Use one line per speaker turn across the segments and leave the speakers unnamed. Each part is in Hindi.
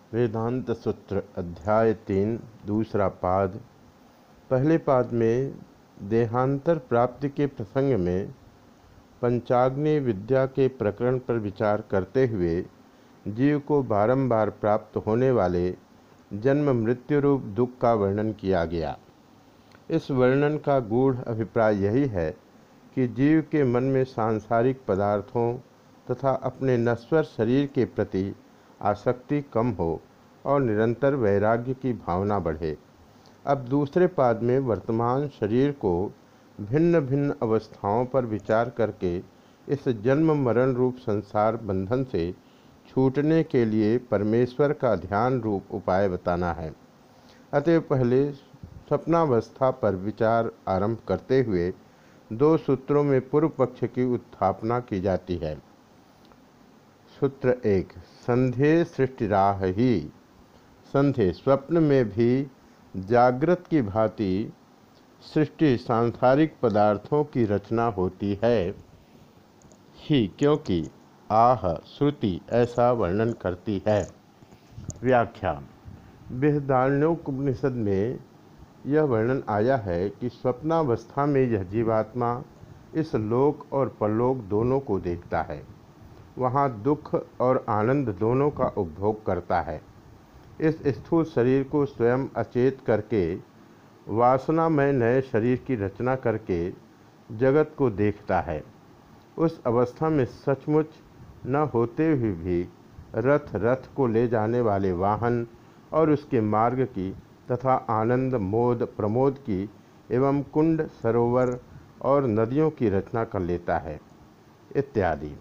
वेदांत सूत्र अध्याय 3 दूसरा पाद। पहले पाद में देहांतर प्राप्ति के प्रसंग में पंचाग्नि विद्या के प्रकरण पर विचार करते हुए जीव को बारंबार प्राप्त होने वाले जन्म मृत्यु रूप दुख का वर्णन किया गया। इस वर्णन का गूढ़ अभिप्राय यही है कि जीव के मन में सांसारिक पदार्थों तथा अपने नश्वर शरीर के प्रति आसक्ति कम हो और निरंतर वैराग्य की भावना बढ़े। अब दूसरे पाद में वर्तमान शरीर को भिन्न भिन्न अवस्थाओं पर विचार करके इस जन्म मरण रूप संसार बंधन से छूटने के लिए परमेश्वर का ध्यान रूप उपाय बताना है। अतः पहले स्वप्नावस्था पर विचार आरंभ करते हुए दो सूत्रों में पूर्व पक्ष की उत्थापना की जाती है। सूत्र 1 संधे सृष्टिराह ही। संधे स्वप्न में भी जागृत की भांति सृष्टि सांसारिक पदार्थों की रचना होती है ही, क्योंकि आह श्रुति ऐसा वर्णन करती है। व्याख्या। बृहदारण्योपनिषद में यह वर्णन आया है कि स्वप्नावस्था में यह जीवात्मा इस लोक और परलोक दोनों को देखता है, वहाँ दुख और आनंद दोनों का उपभोग करता है। इस स्थूल शरीर को स्वयं अचेत करके वासनामय नए शरीर की रचना करके जगत को देखता है। उस अवस्था में सचमुच न होते हुए भी रथ को ले जाने वाले वाहन और उसके मार्ग की तथा आनंद मोद प्रमोद की एवं कुंड सरोवर और नदियों की रचना कर लेता है इत्यादि।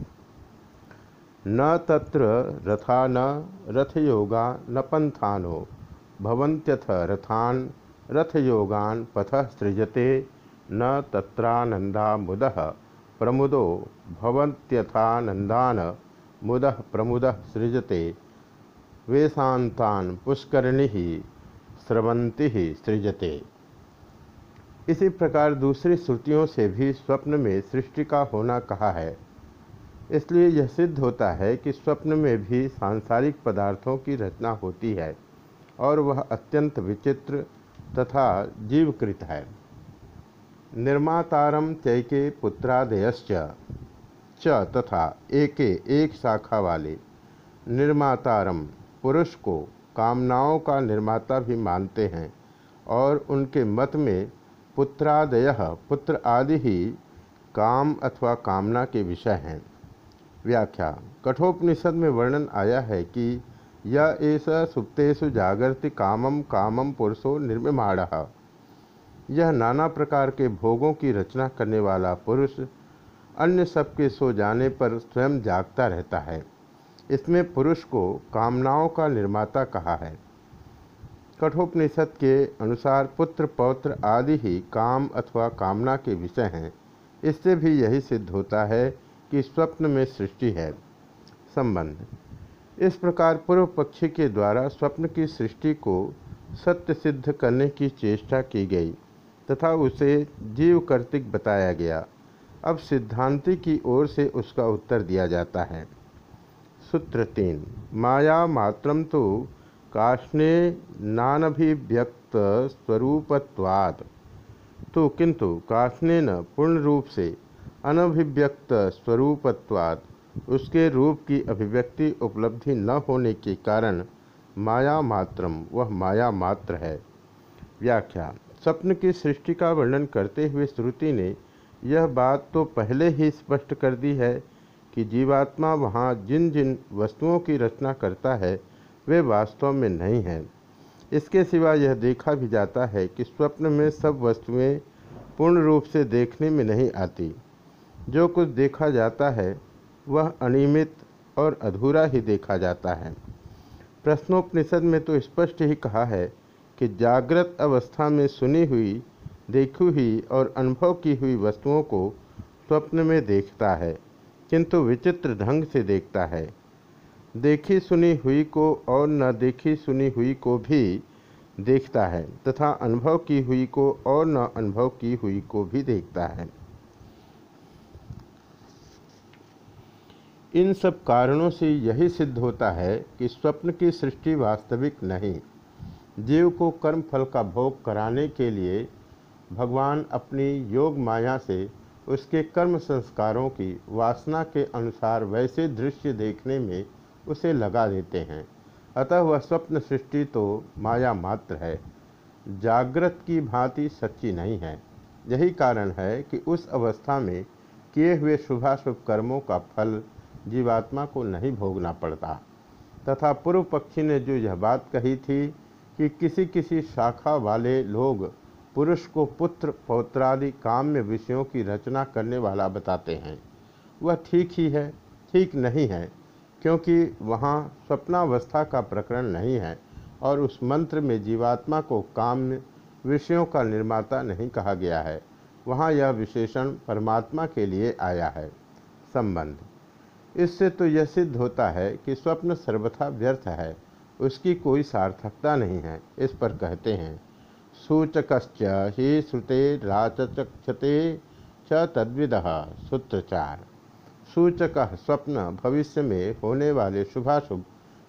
न तत्र रथा न रथयोगा न पंथानो भवन्त्यथ रथान रथयोगान पथः सृजते न तत्रानंदा मुदः प्रमुदो भवन्त्यथानंदान मुदः प्रमुदः सृजते वेशांतान पुष्करिणी स्रवंती सृजते। इसी प्रकार दूसरी श्रुतियों से भी स्वप्न में सृष्टि का होना कहा है। इसलिए यह सिद्ध होता है कि स्वप्न में भी सांसारिक पदार्थों की रचना होती है और वह अत्यंत विचित्र तथा जीवकृत है। निर्मातारम चैके पुत्रादयश्च च तथा एके एक शाखा वाले निर्मातारम पुरुष को कामनाओं का निर्माता भी मानते हैं और उनके मत में पुत्रादयः पुत्र आदि ही काम अथवा कामना के विषय हैं। व्याख्या। कठोपनिषद में वर्णन आया है कि यह ऐसा सुप्तेषु जागृति कामम कामम पुरुषो निर्मिमाणः। यह नाना प्रकार के भोगों की रचना करने वाला पुरुष अन्य सबके सो जाने पर स्वयं जागता रहता है। इसमें पुरुष को कामनाओं का निर्माता कहा है। कठोपनिषद के अनुसार पुत्र पौत्र आदि ही काम अथवा कामना के विषय हैं। इससे भी यही सिद्ध होता है कि स्वप्न में सृष्टि है। संबंध। इस प्रकार पूर्व पक्षी के द्वारा स्वप्न की सृष्टि को सत्य सिद्ध करने की चेष्टा की गई तथा उसे जीव कर्तिक बताया गया। अब सिद्धांति की ओर से उसका उत्तर दिया जाता है। सूत्र 3 माया मात्रम तो काष्णे नानभिव्यक्त स्वरूपत्वात् तो किंतु काष्णेन पूर्ण रूप से अनभिव्यक्त स्वरूपत्वात् उसके रूप की अभिव्यक्ति उपलब्धि न होने के कारण माया मात्रम वह माया मात्र है। व्याख्या। स्वप्न की सृष्टि का वर्णन करते हुए श्रुति ने यह बात तो पहले ही स्पष्ट कर दी है कि जीवात्मा वहाँ जिन जिन वस्तुओं की रचना करता है वे वास्तव में नहीं हैं। इसके सिवा यह देखा भी जाता है कि स्वप्न में सब वस्तुएं पूर्ण रूप से देखने में नहीं आती। जो कुछ देखा जाता है वह अनियमित और अधूरा ही देखा जाता है। प्रश्नोपनिषद में तो स्पष्ट ही कहा है कि जागृत अवस्था में सुनी हुई देखी हुई और अनुभव की हुई वस्तुओं को स्वप्न में देखता है, किंतु विचित्र ढंग से देखता है। देखी सुनी हुई को और न देखी सुनी हुई को भी देखता है तथा अनुभव की हुई को और न अनुभव की हुई को भी देखता है। इन सब कारणों से यही सिद्ध होता है कि स्वप्न की सृष्टि वास्तविक नहीं। जीव को कर्म फल का भोग कराने के लिए भगवान अपनी योग माया से उसके कर्म संस्कारों की वासना के अनुसार वैसे दृश्य देखने में उसे लगा देते हैं। अतः वह स्वप्न सृष्टि तो माया मात्र है, जागृत की भांति सच्ची नहीं है। यही कारण है कि उस अवस्था में किए हुए शुभाशुभ कर्मों का फल जीवात्मा को नहीं भोगना पड़ता। तथा पूर्व पक्षी ने जो यह बात कही थी कि किसी किसी शाखा वाले लोग पुरुष को पुत्र पौत्रादि काम्य विषयों की रचना करने वाला बताते हैं, वह ठीक ही है, ठीक नहीं है, क्योंकि वहाँ स्वप्नावस्था का प्रकरण नहीं है और उस मंत्र में जीवात्मा को काम्य विषयों का निर्माता नहीं कहा गया है। वहाँ यह विशेषण परमात्मा के लिए आया है। संबंध। इससे तो यह सिद्ध होता है कि स्वप्न सर्वथा व्यर्थ है, उसकी कोई सार्थकता नहीं है। इस पर कहते हैं, सूचकश्च हि श्रुते राचचक्षते च तद्विदः। सूत्र 4। सूचक स्वप्न भविष्य में होने वाले शुभाशुभ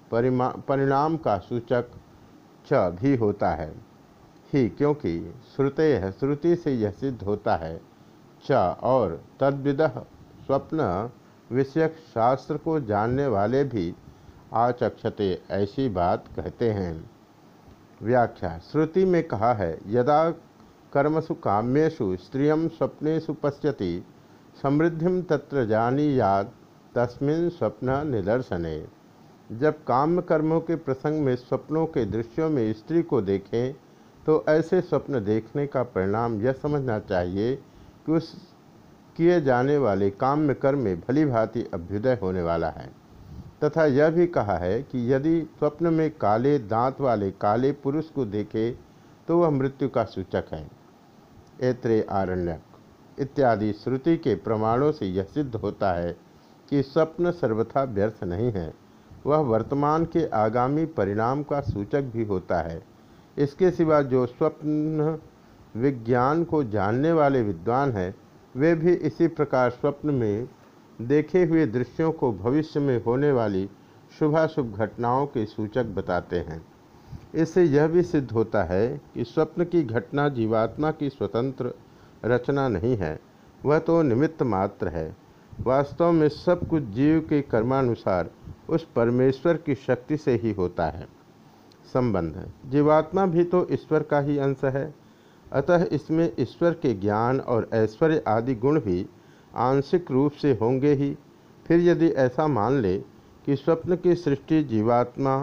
परिणाम का सूचक च भी होता है ही, क्योंकि श्रुते श्रुति से यह सिद्ध होता है, च और तद्विदः स्वप्न विषयक शास्त्र को जानने वाले भी आचक्षते ऐसी बात कहते हैं। व्याख्या। श्रुति में कहा है, यदा कर्मसु काम्येषु स्त्रियं स्वप्नेषु पश्यति समृद्धिं तत्र जानीयात् तस्मिन् स्वप्न निदर्शने। जब काम्य कर्मों के प्रसंग में स्वप्नों के दृश्यों में स्त्री को देखें तो ऐसे स्वप्न देखने का परिणाम यह समझना चाहिए कि उस किए जाने वाले काम्य कर्म में भली भांति अभ्युदय होने वाला है। तथा यह भी कहा है कि यदि स्वप्न में काले दांत वाले काले पुरुष को देखे तो वह मृत्यु का सूचक है। ऐत्रेय आरण्यक इत्यादि श्रुति के प्रमाणों से यह सिद्ध होता है कि स्वप्न सर्वथा व्यर्थ नहीं है, वह वर्तमान के आगामी परिणाम का सूचक भी होता है। इसके सिवा जो स्वप्न विज्ञान को जानने वाले विद्वान हैं, वे भी इसी प्रकार स्वप्न में देखे हुए दृश्यों को भविष्य में होने वाली शुभाशुभ घटनाओं के सूचक बताते हैं। इससे यह भी सिद्ध होता है कि स्वप्न की घटना जीवात्मा की स्वतंत्र रचना नहीं है, वह तो निमित्त मात्र है। वास्तव में सब कुछ जीव के कर्मानुसार उस परमेश्वर की शक्ति से ही होता है। संबंध। जीवात्मा भी तो ईश्वर का ही अंश है, अतः इसमें ईश्वर के ज्ञान और ऐश्वर्य आदि गुण भी आंशिक रूप से होंगे ही। फिर यदि ऐसा मान ले कि स्वप्न की सृष्टि जीवात्मा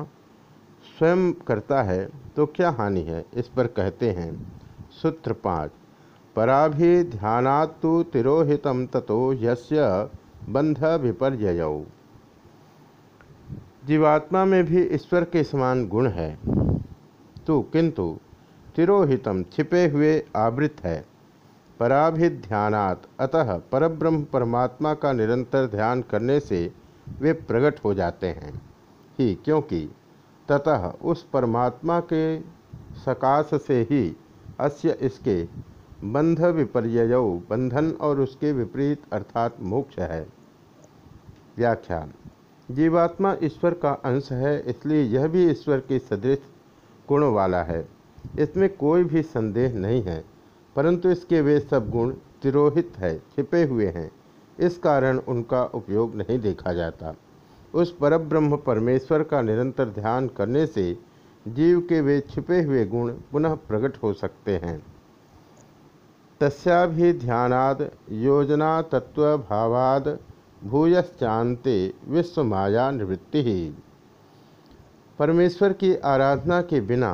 स्वयं करता है तो क्या हानि है। इस पर कहते हैं, सूत्र 5। पराभिध्यानात्तु तिरोहितं ततो यस्य बंध विपर्ययौ। जीवात्मा में भी ईश्वर के समान गुण है, तो किंतु तिरोहितम छिपे हुए आवृत है। पराभिध्यानात् अतः परब्रह्म परमात्मा का निरंतर ध्यान करने से वे प्रकट हो जाते हैं ही, क्योंकि ततः उस परमात्मा के सकाश से ही अस्य इसके बंध विपर्ययौ बंधन और उसके विपरीत अर्थात मोक्ष है। व्याख्या। जीवात्मा ईश्वर का अंश है, इसलिए यह भी ईश्वर के सदृश गुणों वाला है, इसमें कोई भी संदेह नहीं है। परंतु इसके वे सब गुण तिरोहित है, छिपे हुए हैं, इस कारण उनका उपयोग नहीं देखा जाता। उस परब्रह्म परमेश्वर का निरंतर ध्यान करने से जीव के वे छिपे हुए गुण पुनः प्रकट हो सकते हैं। तस्याभिध्यानाद योजना तत्व भावाद भूयश्चान्ते विश्व माया निवृत्ति ही। परमेश्वर की आराधना के बिना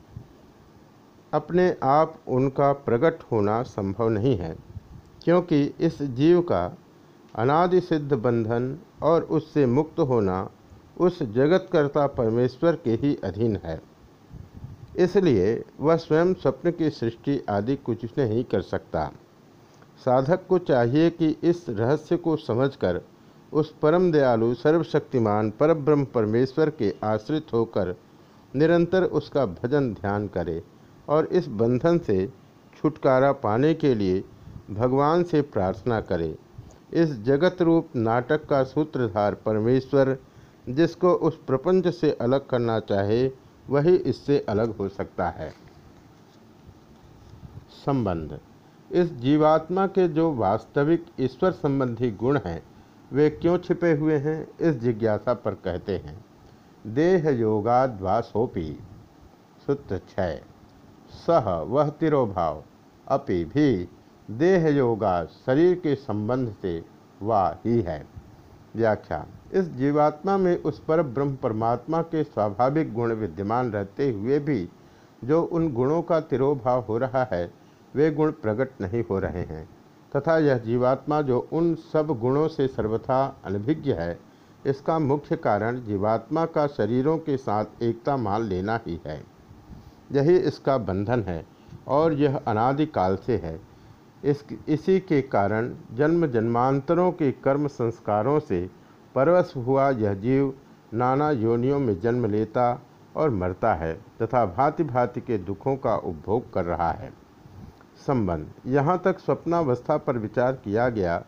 अपने आप उनका प्रकट होना संभव नहीं है, क्योंकि इस जीव का अनादि सिद्ध बंधन और उससे मुक्त होना उस जगतकर्ता परमेश्वर के ही अधीन है। इसलिए वह स्वयं स्वप्न की सृष्टि आदि कुछ नहीं कर सकता। साधक को चाहिए कि इस रहस्य को समझकर उस परम दयालु सर्वशक्तिमान परब्रह्म परमेश्वर के आश्रित होकर निरंतर उसका भजन ध्यान करे और इस बंधन से छुटकारा पाने के लिए भगवान से प्रार्थना करे। इस जगत रूप नाटक का सूत्रधार परमेश्वर, जिसको उस प्रपंच से अलग करना चाहे वही इससे अलग हो सकता है। संबंध। इस जीवात्मा के जो वास्तविक ईश्वर संबंधी गुण हैं वे क्यों छिपे हुए हैं, इस जिज्ञासा पर कहते हैं। देह योगाद्वासोपि। सूत्र 6। सह वह तिरोभाव, अपि भी, देह योगा शरीर के संबंध से वाह ही है। व्याख्या। इस जीवात्मा में उस पर ब्रह्म परमात्मा के स्वाभाविक गुण विद्यमान रहते हुए भी जो उन गुणों का तिरोभाव हो रहा है वे गुण प्रकट नहीं हो रहे हैं, तथा यह जीवात्मा जो उन सब गुणों से सर्वथा अनभिज्ञ है, इसका मुख्य कारण जीवात्मा का शरीरों के साथ एकता मान लेना ही है। यही इसका बंधन है और यह अनादिकाल से है। इसी के कारण जन्म जन्मांतरों के कर्म संस्कारों से परवश हुआ यह जीव नाना योनियों में जन्म लेता और मरता है तथा भांति भांति के दुखों का उपभोग कर रहा है। संबंध। यहाँ तक स्वप्नावस्था पर विचार किया गया,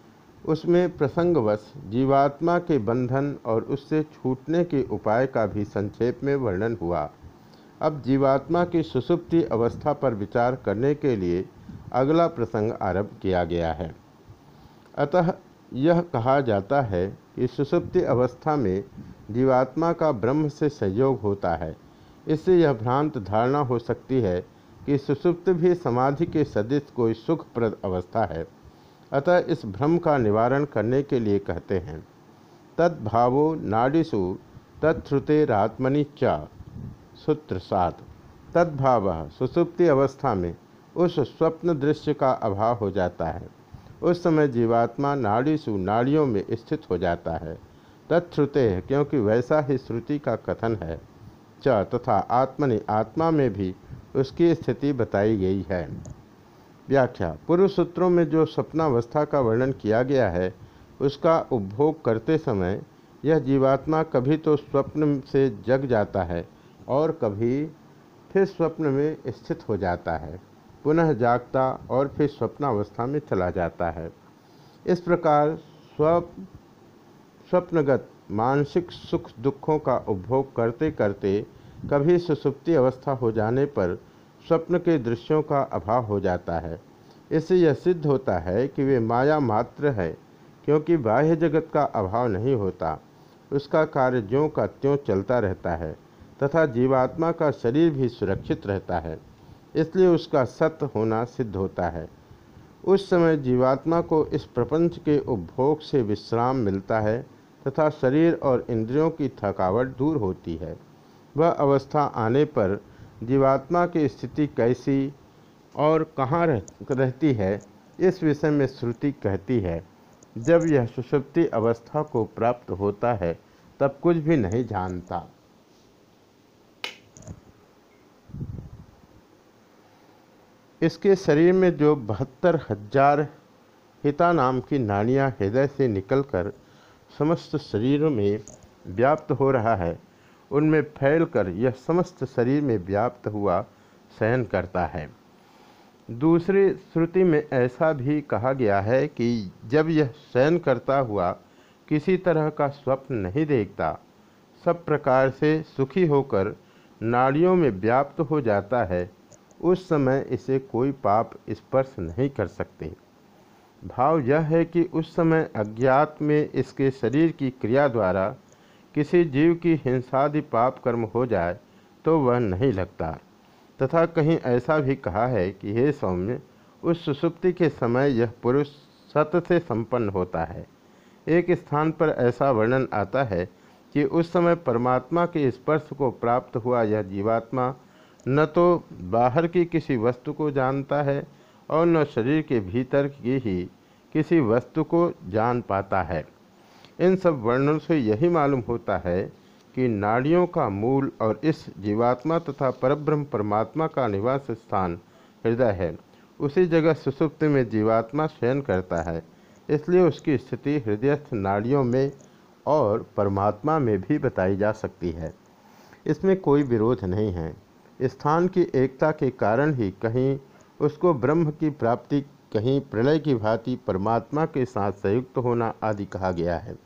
उसमें प्रसंगवश जीवात्मा के बंधन और उससे छूटने के उपाय का भी संक्षेप में वर्णन हुआ। अब जीवात्मा की सुषुप्ति अवस्था पर विचार करने के लिए अगला प्रसंग आरंभ किया गया है। अतः यह कहा जाता है कि सुषुप्ति अवस्था में जीवात्मा का ब्रह्म से संयोग होता है। इससे यह भ्रांत धारणा हो सकती है कि सुषुप्त भी समाधि के सदृश कोई सुखप्रद अवस्था है। अतः इस भ्रम का निवारण करने के लिए कहते हैं, तद्भावो नाड़ीसु तत्श्रुतेरात्मनि च। सूत्र 7। तद्भावः, सुषुप्ति अवस्था में उस स्वप्न दृश्य का अभाव हो जाता है। उस समय जीवात्मा नाड़ीसु नाड़ियों में स्थित हो जाता है। तत्श्रुते, क्योंकि वैसा ही श्रुति का कथन है। च, तथा आत्मनि, आत्मा में भी उसकी स्थिति बताई गई है। व्याख्या। पूर्व सूत्रों में जो स्वप्नावस्था का वर्णन किया गया है उसका उपभोग करते समय यह जीवात्मा कभी तो स्वप्न से जग जाता है और कभी फिर स्वप्न में स्थित हो जाता है, पुनः जागता और फिर स्वप्नावस्था में चला जाता है। इस प्रकार स्वप्नगत मानसिक सुख दुखों का उपभोग करते करते कभी सुषुप्ति अवस्था हो जाने पर स्वप्न के दृश्यों का अभाव हो जाता है। इससे यह सिद्ध होता है कि वे माया मात्र है, क्योंकि बाह्य जगत का अभाव नहीं होता, उसका कार्य ज्यों का त्यों चलता रहता है तथा जीवात्मा का शरीर भी सुरक्षित रहता है, इसलिए उसका सत्य होना सिद्ध होता है। उस समय जीवात्मा को इस प्रपंच के उपभोग से विश्राम मिलता है तथा शरीर और इंद्रियों की थकावट दूर होती है। वह अवस्था आने पर जीवात्मा की स्थिति कैसी और कहाँ रहती है, इस विषय में श्रुति कहती है, जब यह सुषुप्ति अवस्था को प्राप्त होता है तब कुछ भी नहीं जानता। इसके शरीर में जो 72,000 हिता नाम की नाड़ियाँ हृदय से निकलकर समस्त शरीर में व्याप्त हो रहा है, उनमें फैलकर यह समस्त शरीर में व्याप्त हुआ शयन करता है। दूसरी श्रुति में ऐसा भी कहा गया है कि जब यह शयन करता हुआ किसी तरह का स्वप्न नहीं देखता, सब प्रकार से सुखी होकर नाड़ियों में व्याप्त हो जाता है, उस समय इसे कोई पाप स्पर्श नहीं कर सकते। भाव यह है कि उस समय अज्ञात में इसके शरीर की क्रिया द्वारा किसी जीव की हिंसादि पाप कर्म हो जाए तो वह नहीं लगता। तथा कहीं ऐसा भी कहा है कि हे सौम्य, उस सुषुप्ति के समय यह पुरुष सत से संपन्न होता है। एक स्थान पर ऐसा वर्णन आता है कि उस समय परमात्मा के स्पर्श को प्राप्त हुआ यह जीवात्मा न तो बाहर की किसी वस्तु को जानता है और न शरीर के भीतर की ही किसी वस्तु को जान पाता है। इन सब वर्णनों से यही मालूम होता है कि नाड़ियों का मूल और इस जीवात्मा तथा परब्रह्म परमात्मा का निवास स्थान हृदय है। उसी जगह सुषुप्ति में जीवात्मा शयन करता है, इसलिए उसकी स्थिति हृदयस्थ नाड़ियों में और परमात्मा में भी बताई जा सकती है। इसमें कोई विरोध नहीं है। स्थान की एकता के कारण ही कहीं उसको ब्रह्म की प्राप्ति कहीं प्रलय की भांति परमात्मा के साथ संयुक्त होना आदि कहा गया है।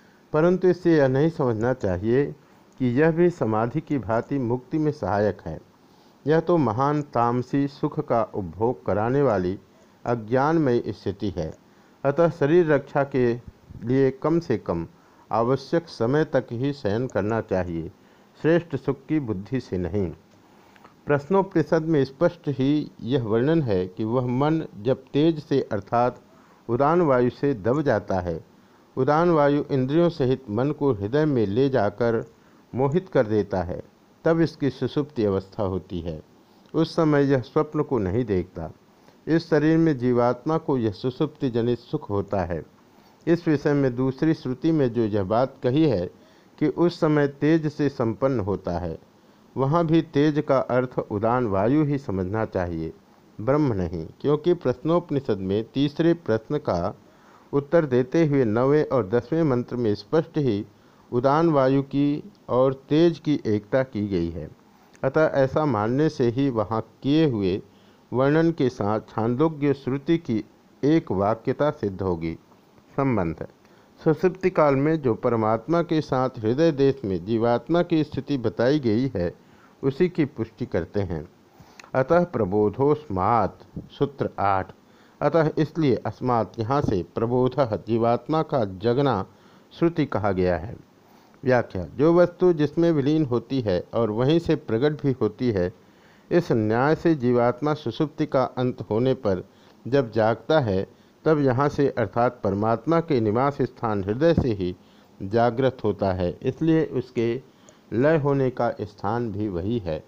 परंतु इससे यह नहीं समझना चाहिए कि यह भी समाधि की भांति मुक्ति में सहायक है। यह तो महान तामसी सुख का उपभोग कराने वाली अज्ञानमयी स्थिति है। अतः शरीर रक्षा के लिए कम से कम आवश्यक समय तक ही शयन करना चाहिए, श्रेष्ठ सुख की बुद्धि से नहीं। प्रश्नोपनिषद में स्पष्ट ही यह वर्णन है कि वह मन जब तेज से अर्थात उदान वायु से दब जाता है, उदान वायु इंद्रियों सहित मन को हृदय में ले जाकर मोहित कर देता है, तब इसकी सुषुप्ति अवस्था होती है। उस समय यह स्वप्न को नहीं देखता। इस शरीर में जीवात्मा को यह सुषुप्ति जनित सुख होता है। इस विषय में दूसरी श्रुति में जो यह बात कही है कि उस समय तेज से संपन्न होता है, वहाँ भी तेज का अर्थ उदान वायु ही समझना चाहिए, ब्रह्म नहीं, क्योंकि प्रश्नोपनिषद में तीसरे प्रश्न का उत्तर देते हुए 9वें और 10वें मंत्र में स्पष्ट ही उदान वायु की और तेज की एकता की गई है। अतः ऐसा मानने से ही वहाँ किए हुए वर्णन के साथ छांदोग्य श्रुति की एक वाक्यता सिद्ध होगी। संबंध सुषुप्ति काल में जो परमात्मा के साथ हृदय देश में जीवात्मा की स्थिति बताई गई है, उसी की पुष्टि करते हैं। अतः प्रबोधोस्मात् सूत्र 8। अतः इसलिए अस्मात् यहाँ से प्रबोधः जीवात्मा का जगना श्रुति कहा गया है। व्याख्या जो वस्तु जिसमें विलीन होती है और वहीं से प्रकट भी होती है, इस न्याय से जीवात्मा सुषुप्ति का अंत होने पर जब जागता है, तब यहाँ से अर्थात परमात्मा के निवास स्थान हृदय से ही जागृत होता है। इसलिए उसके लय होने का स्थान भी वही है।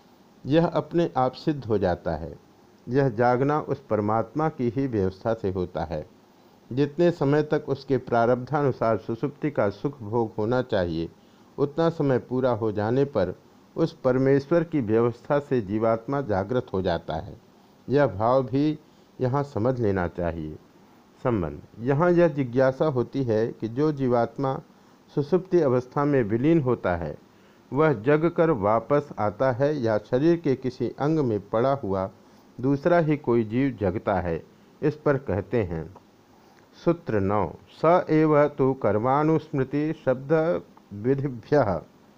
यह अपने आप सिद्ध हो जाता है। यह जागना उस परमात्मा की ही व्यवस्था से होता है। जितने समय तक उसके प्रारब्धानुसार सुषुप्ति का सुख भोग होना चाहिए, उतना समय पूरा हो जाने पर उस परमेश्वर की व्यवस्था से जीवात्मा जागृत हो जाता है। यह भाव भी यहाँ समझ लेना चाहिए। संबंध यहाँ यह जिज्ञासा होती है कि जो जीवात्मा सुषुप्ति अवस्था में विलीन होता है, वह जग कर वापस आता है या शरीर के किसी अंग में पड़ा हुआ दूसरा ही कोई जीव जगता है। इस पर कहते हैं सूत्र 9 स एव तो कर्मानुस्मृति शब्द विधिभ्यः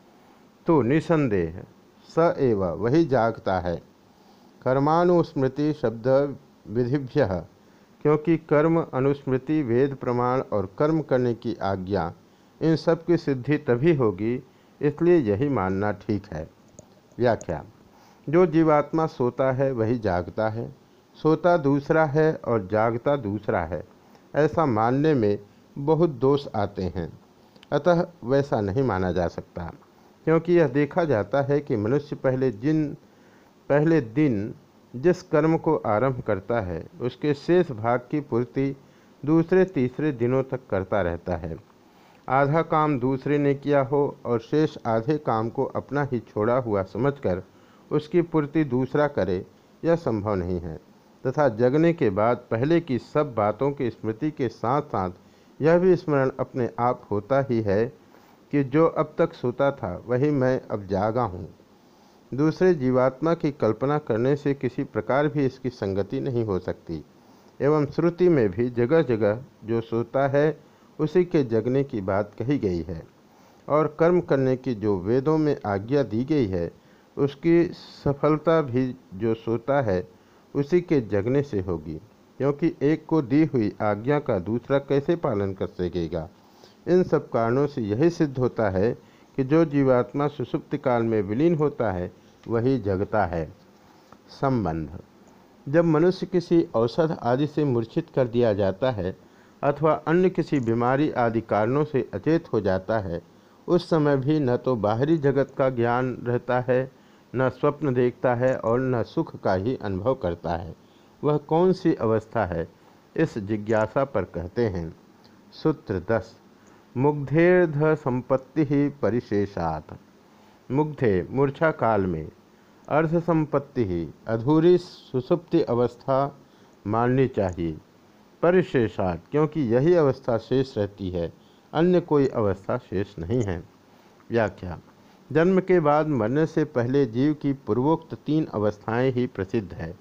तो निसंदेह स एव वही जागता है। कर्मानुस्मृति शब्द विधिभ्यः क्योंकि कर्म अनुस्मृति वेद प्रमाण और कर्म करने की आज्ञा, इन सब की सिद्धि तभी होगी, इसलिए यही मानना ठीक है। व्याख्या जो जीवात्मा सोता है वही जागता है, सोता दूसरा है और जागता दूसरा है, ऐसा मानने में बहुत दोष आते हैं। अतः वैसा नहीं माना जा सकता, क्योंकि यह देखा जाता है कि मनुष्य पहले दिन जिस कर्म को आरंभ करता है, उसके शेष भाग की पूर्ति दूसरे तीसरे दिनों तक करता रहता है। आधा काम दूसरे ने किया हो और शेष आधे काम को अपना ही छोड़ा हुआ समझकर उसकी पूर्ति दूसरा करे, यह संभव नहीं है। तथा जगने के बाद पहले की सब बातों की स्मृति के साथ साथ यह भी स्मरण अपने आप होता ही है कि जो अब तक सोता था वही मैं अब जागा हूँ। दूसरे जीवात्मा की कल्पना करने से किसी प्रकार भी इसकी संगति नहीं हो सकती। एवं श्रुति में भी जगह जगह जो सोता है उसी के जगने की बात कही गई है, और कर्म करने की जो वेदों में आज्ञा दी गई है, उसकी सफलता भी जो सोता है उसी के जगने से होगी, क्योंकि एक को दी हुई आज्ञा का दूसरा कैसे पालन कर सकेगा। इन सब कारणों से यही सिद्ध होता है कि जो जीवात्मा सुषुप्ति काल में विलीन होता है वही जगता है। संबंध जब मनुष्य किसी औषध आदि से मूर्छित कर दिया जाता है अथवा अन्य किसी बीमारी आदि कारणों से अचेत हो जाता है, उस समय भी न तो बाहरी जगत का ज्ञान रहता है, न स्वप्न देखता है और न सुख का ही अनुभव करता है। वह कौन सी अवस्था है, इस जिज्ञासा पर कहते हैं सूत्र 10 मुग्धेर्ध संपत्ति ही परिशेषात्। मुग्धे मूर्छा काल में, अर्ध संपत्ति ही अधूरी सुषुप्ति अवस्था माननी चाहिए, परिशेषात् क्योंकि यही अवस्था शेष रहती है, अन्य कोई अवस्था शेष नहीं है। व्याख्या जन्म के बाद मरने से पहले जीव की पूर्वोक्त 3 अवस्थाएं ही प्रसिद्ध है।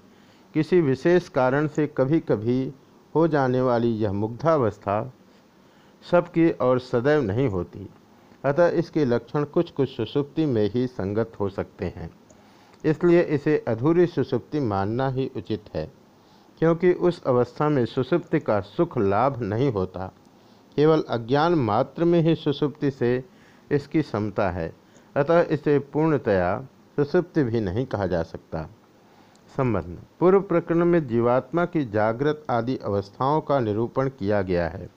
किसी विशेष कारण से कभी कभी हो जाने वाली यह मुग्धावस्था सबकी और सदैव नहीं होती। अतः इसके लक्षण कुछ कुछ सुषुप्ति में ही संगत हो सकते हैं। इसलिए इसे अधूरी सुषुप्ति मानना ही उचित है, क्योंकि उस अवस्था में सुषुप्ति का सुख लाभ नहीं होता। केवल अज्ञान मात्र में ही सुषुप्ति से इसकी समता है। अतः इसे पूर्णतया सुषुप्ति भी नहीं कहा जा सकता। संबंध पूर्व प्रकरण में जीवात्मा की जागृत आदि अवस्थाओं का निरूपण किया गया है।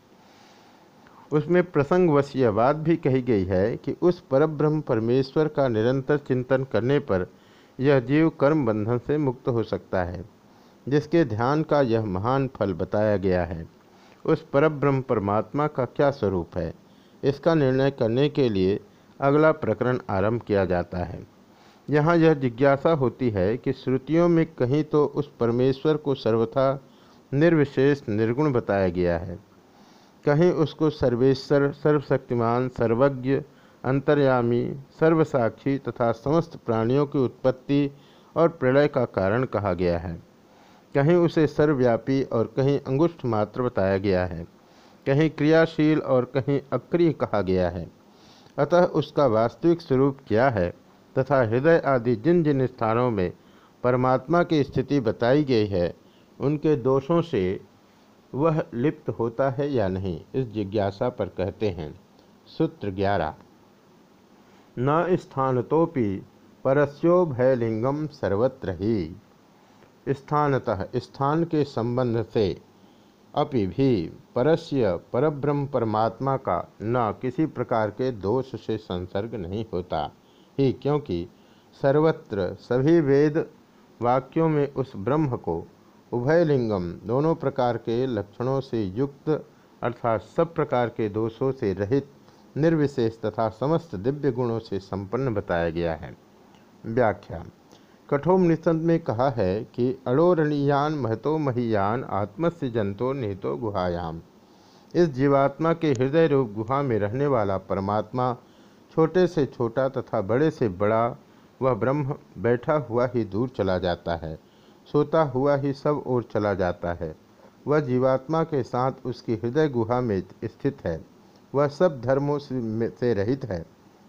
उसमें प्रसंगवश यह बात भी कही गई है कि उस परब्रह्म परमेश्वर का निरंतर चिंतन करने पर यह जीव कर्म बंधन से मुक्त हो सकता है, जिसके ध्यान का यह महान फल बताया गया है। उस परब्रह्म परमात्मा का क्या स्वरूप है, इसका निर्णय करने के लिए अगला प्रकरण आरंभ किया जाता है। यहाँ यह जिज्ञासा होती है कि श्रुतियों में कहीं तो उस परमेश्वर को सर्वथा निर्विशेष निर्गुण बताया गया है, कहीं उसको सर्वेश्वर, सर्वशक्तिमान, सर्वज्ञ, अंतर्यामी, सर्वसाक्षी तथा समस्त प्राणियों की उत्पत्ति और प्रलय का कारण कहा गया है। कहीं उसे सर्वव्यापी और कहीं अंगुष्ठ मात्र बताया गया है, कहीं क्रियाशील और कहीं अक्रिय कहा गया है। अतः उसका वास्तविक स्वरूप क्या है तथा हृदय आदि जिन जिन स्थानों में परमात्मा की स्थिति बताई गई है, उनके दोषों से वह लिप्त होता है या नहीं, इस जिज्ञासा पर कहते हैं। सूत्र 11 न स्थानतोपि परस्यो भयलिंगम सर्वत्र ही। स्थानतः स्थान के संबंध से, अपि भी परस्य परब्रह्म परमात्मा का न किसी प्रकार के दोष से संसर्ग नहीं होता ही, क्योंकि सर्वत्र सभी वेद वाक्यों में उस ब्रह्म को उभयलिंगम दोनों प्रकार के लक्षणों से युक्त अर्थात सब प्रकार के दोषों से रहित, निर्विशेष तथा समस्त दिव्य गुणों से संपन्न बताया गया है। व्याख्या कठोपनिषद में कहा है कि अड़ोरणीयान महतो महीयान आत्मस्य जंतो निहितो गुहायाम। इस जीवात्मा के हृदय रूप गुहा में रहने वाला परमात्मा छोटे से छोटा तथा बड़े से बड़ा वह ब्रह्म बैठा हुआ ही दूर चला जाता है, सोता हुआ ही सब ओर चला जाता है। वह जीवात्मा के साथ उसकी हृदय गुहा में स्थित है। वह सब धर्मों से रहित है,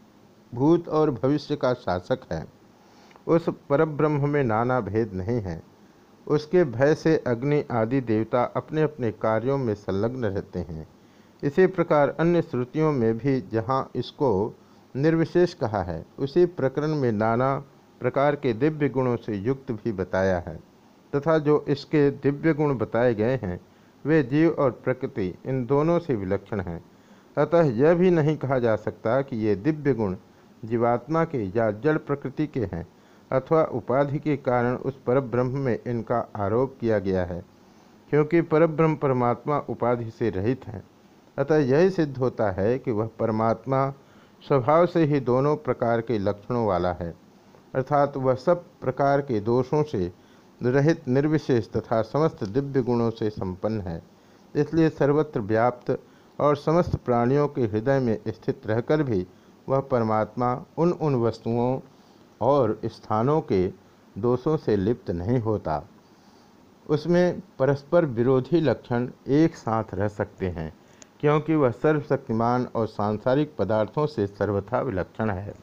भूत और भविष्य का शासक है। उस परब्रह्म में नाना भेद नहीं है। उसके भय से अग्नि आदि देवता अपने अपने कार्यों में संलग्न रहते हैं। इसी प्रकार अन्य श्रुतियों में भी जहाँ इसको निर्विशेष कहा है, उसी प्रकरण में नाना प्रकार के दिव्य गुणों से युक्त भी बताया है, तथा जो इसके दिव्य गुण बताए गए हैं वे जीव और प्रकृति इन दोनों से विलक्षण हैं। अतः यह भी नहीं कहा जा सकता कि ये दिव्य गुण जीवात्मा के या जड़ प्रकृति के हैं, अथवा उपाधि के कारण उस परब्रह्म में इनका आरोप किया गया है, क्योंकि परब्रह्म परमात्मा उपाधि से रहित है। अतः यही सिद्ध होता है कि वह परमात्मा स्वभाव से ही दोनों प्रकार के लक्षणों वाला है, अर्थात वह सब प्रकार के दोषों से रहित, निर्विशेष तथा समस्त दिव्य गुणों से संपन्न है। इसलिए सर्वत्र व्याप्त और समस्त प्राणियों के हृदय में स्थित रहकर भी वह परमात्मा उन वस्तुओं और स्थानों के दोषों से लिप्त नहीं होता। उसमें परस्पर विरोधी लक्षण एक साथ रह सकते हैं, क्योंकि वह सर्वशक्तिमान और सांसारिक पदार्थों से सर्वथा विलक्षण है।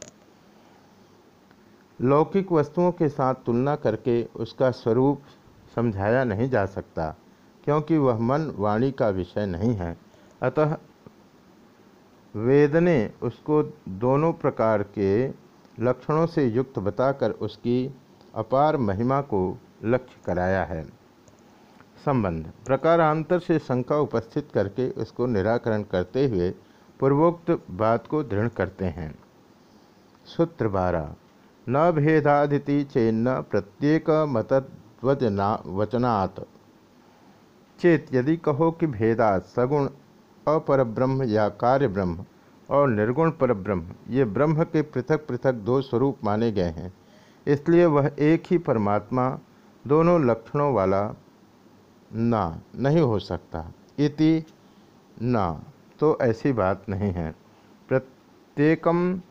लौकिक वस्तुओं के साथ तुलना करके उसका स्वरूप समझाया नहीं जा सकता, क्योंकि वह मन वाणी का विषय नहीं है। अतः वेद ने उसको दोनों प्रकार के लक्षणों से युक्त बताकर उसकी अपार महिमा को लक्ष्य कराया है। संबंध प्रकारांतर से शंका उपस्थित करके उसको निराकरण करते हुए पूर्वोक्त बात को दृढ़ करते हैं। सूत्र 12 न भेदादिति चेन्न प्रत्येक मतवचनात्। चेत यदि कहो कि भेदात सगुण अपरब्रह्म या कार्य ब्रह्म और निर्गुण परब्रह्म ये ब्रह्म के पृथक पृथक दो स्वरूप माने गए हैं, इसलिए वह एक ही परमात्मा दोनों लक्षणों वाला ना नहीं हो सकता। इति ना, तो ऐसी बात नहीं है। प्रत्येकम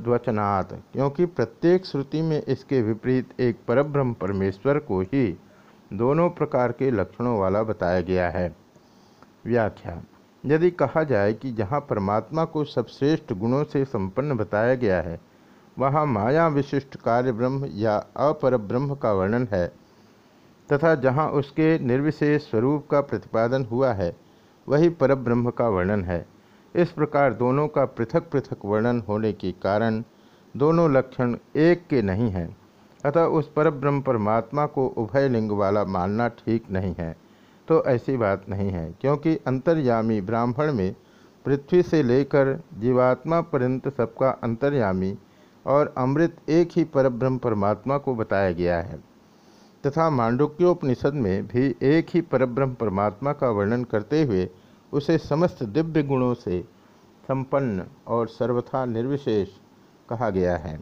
अतद्वचनात्, क्योंकि प्रत्येक श्रुति में इसके विपरीत एक परब्रह्म परमेश्वर को ही दोनों प्रकार के लक्षणों वाला बताया गया है। व्याख्या। यदि कहा जाए कि जहाँ परमात्मा को सबश्रेष्ठ गुणों से संपन्न बताया गया है, वहाँ माया विशिष्ट कार्य ब्रह्म या अपर ब्रह्म का वर्णन है, तथा जहाँ उसके निर्विशेष स्वरूप का प्रतिपादन हुआ है, वही परब्रह्म का वर्णन है। इस प्रकार दोनों का पृथक पृथक वर्णन होने के कारण दोनों लक्षण एक के नहीं हैं। अतः उस परब्रह्म परमात्मा को उभय लिंग वाला मानना ठीक नहीं है। तो ऐसी बात नहीं है, क्योंकि अंतर्यामी ब्राह्मण में पृथ्वी से लेकर जीवात्मा पर्यंत सबका अंतर्यामी और अमृत एक ही परब्रह्म परमात्मा को बताया गया है, तथा मांडुक्योपनिषद में भी एक ही परब्रह्म परमात्मा का वर्णन करते हुए उसे समस्त दिव्य गुणों से संपन्न और सर्वथा निर्विशेष कहा गया है।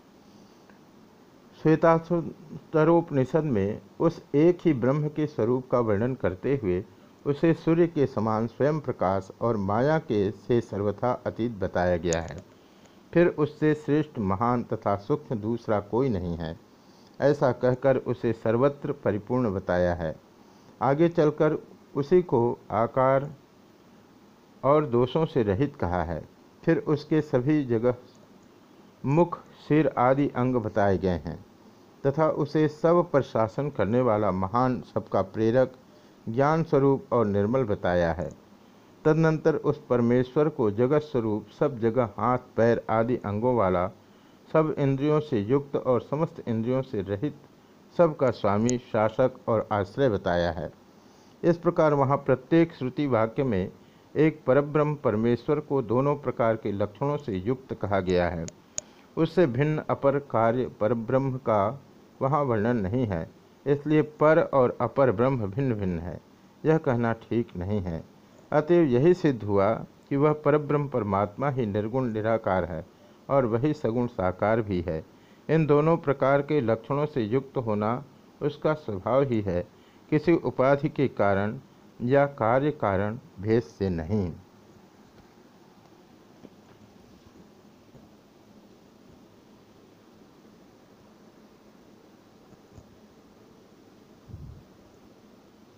श्वेताश्वतरोपनिषद में उस एक ही ब्रह्म के स्वरूप का वर्णन करते हुए उसे सूर्य के समान स्वयं प्रकाश और माया के से सर्वथा अतीत बताया गया है। फिर उससे श्रेष्ठ महान तथा सूक्ष्म दूसरा कोई नहीं है, ऐसा कहकर उसे सर्वत्र परिपूर्ण बताया है। आगे चलकर उसी को आकार और दोषों से रहित कहा है। फिर उसके सभी जगह मुख, सिर आदि अंग बताए गए हैं, तथा उसे सब पर शासन करने वाला महान, सबका प्रेरक, ज्ञान स्वरूप और निर्मल बताया है। तदनंतर उस परमेश्वर को जगत स्वरूप, सब जगह हाथ पैर आदि अंगों वाला, सब इंद्रियों से युक्त और समस्त इंद्रियों से रहित, सबका स्वामी, शासक और आश्रय बताया है। इस प्रकार वहाँ प्रत्येक श्रुति वाक्य में एक परब्रह्म परमेश्वर को दोनों प्रकार के लक्षणों से युक्त कहा गया है। उससे भिन्न अपर कार्य परब्रह्म का वहाँ वर्णन नहीं है, इसलिए पर और अपर ब्रह्म भिन्न भिन्न है, यह कहना ठीक नहीं है। अतएव यही सिद्ध हुआ कि वह परब्रह्म परमात्मा ही निर्गुण निराकार है और वही सगुण साकार भी है। इन दोनों प्रकार के लक्षणों से युक्त होना उसका स्वभाव ही है, किसी उपाधि के कारण या कार्य कारण भेद से नहीं।